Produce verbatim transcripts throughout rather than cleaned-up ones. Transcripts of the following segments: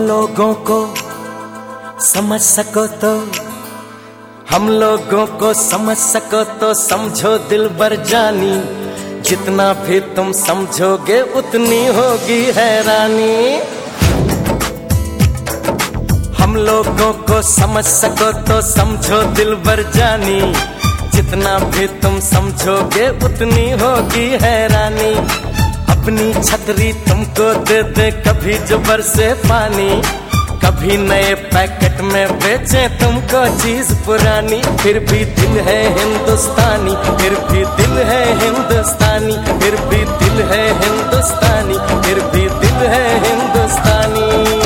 लोगों को समझ सको तो, हम लोगों को समझ सको तो समझो दिलबर जानी, जितना भी तुम समझोगे उतनी होगी हैरानी। हम लोगों को समझ सको तो समझो दिलबर जानी, जितना भी तुम समझोगे उतनी होगी हैरानी। अपनी छतरी तुमको दे दे कभी जो बरसे पानी, कभी नए पैकेट में बेचे तुमको चीज पुरानी। फिर भी दिल है हिंदुस्तानी, फिर भी दिल है हिंदुस्तानी, फिर भी दिल है हिंदुस्तानी, फिर भी दिल है हिंदुस्तानी।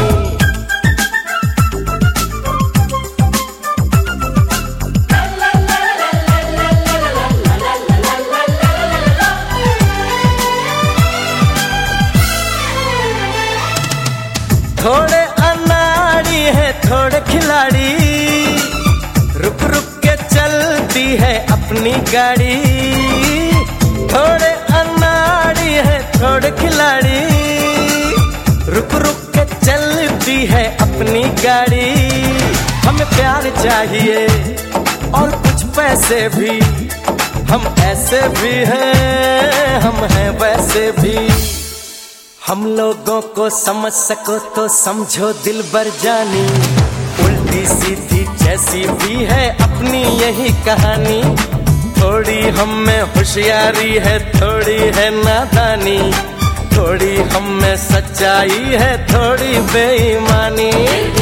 थोड़े अनाड़ी है थोड़े खिलाड़ी, रुक रुक के चलती है अपनी गाड़ी। थोड़े अनाड़ी है थोड़े खिलाड़ी, रुक रुक के चलती है अपनी गाड़ी। हमें प्यार चाहिए और कुछ पैसे भी, हम ऐसे भी हैं हम हैं वैसे भी। हम लोगों को समझ सको तो समझो दिलबर जानी, उल्टी सीधी जैसी भी है अपनी यही कहानी। थोड़ी हम में होशियारी है थोड़ी है नादानी, थोड़ी हम में सच्चाई है थोड़ी बेईमानी।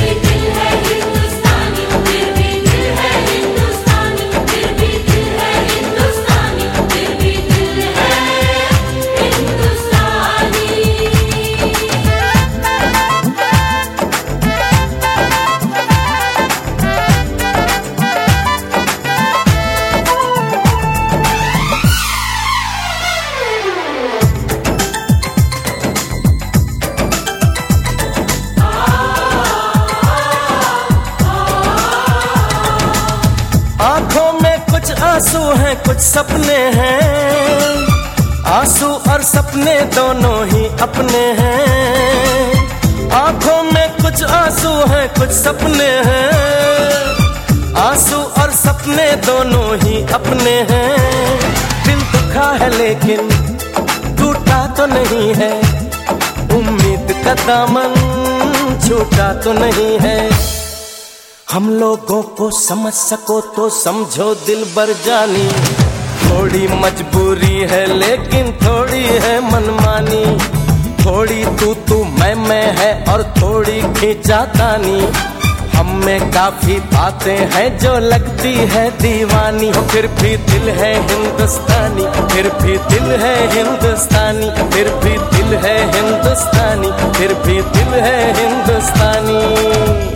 आंखों में कुछ आंसू हैं कुछ सपने हैं, आंसू और सपने दोनों ही अपने हैं। आंखों में कुछ आंसू हैं कुछ सपने हैं, आंसू और सपने दोनों ही अपने हैं। दिल दुखा है लेकिन टूटा तो नहीं है, उम्मीद का दामन छूटा तो नहीं है। हम लोगों को समझ सको तो समझो दिलबर जानी, थोड़ी मजबूरी है लेकिन थोड़ी है मनमानी। थोड़ी तू तू मैं मैं है और थोड़ी खींचातानी, हम में काफी बातें हैं जो लगती है दीवानी। फिर भी दिल है हिंदुस्तानी, फिर भी दिल है हिंदुस्तानी, फिर भी दिल है हिंदुस्तानी, फिर भी दिल है हिंदुस्तानी।